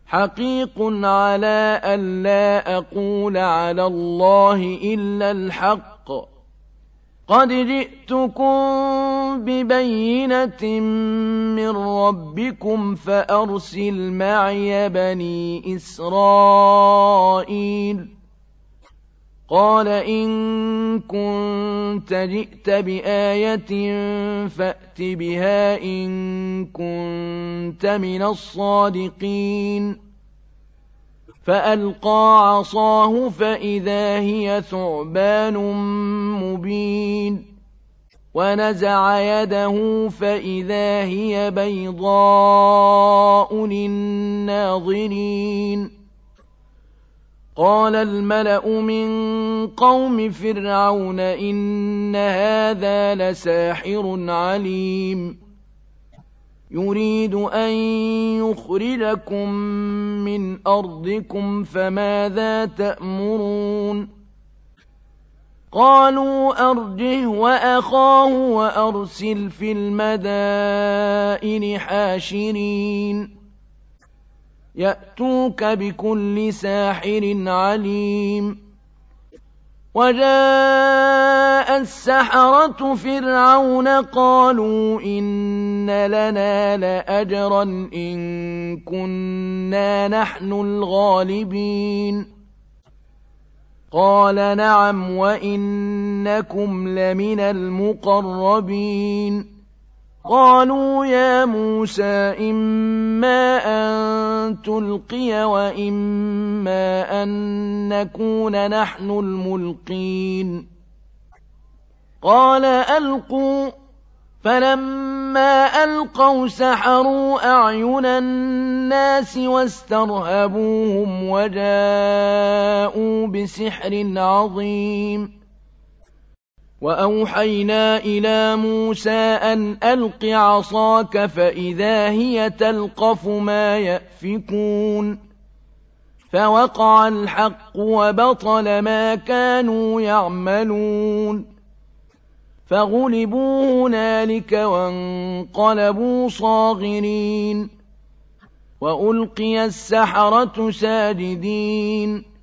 حقيق على ألا أقول على الله إلا الحق قد جئتكم ببينة من ربكم فأرسل معي بني إسرائيل قال إن كنت جئت بآية فأت بها إن كنت من الصادقين فألقى عصاه فإذا هي ثعبان مبين ونزع يده فإذا هي بيضاء للناظرين قال الملأ من قوم فرعون إن هذا لساحر عليم يريد أن يخرجكم من أرضكم فماذا تأمرون قالوا أرجه وأخاه وأرسل في المدائن حاشرين يأتوك بكل ساحر عليم وجاء السحرة فرعون قالوا إن لنا لأجرا إن كنا نحن الغالبين قال نعم وإنكم لمن المقربين قالوا يا موسى إما أن تلقي وإما أن نكون نحن الملقين قال ألقوا فلما ألقوا سحروا أعين الناس واسترهبوهم وجاءوا بسحر عظيم وأوحينا إلى موسى أن ألق عصاك فإذا هي تلقف ما يأفكون فوقع الحق وبطل ما كانوا يعملون فغلبوا هنالك وانقلبوا صاغرين وألقي السحرة ساجدين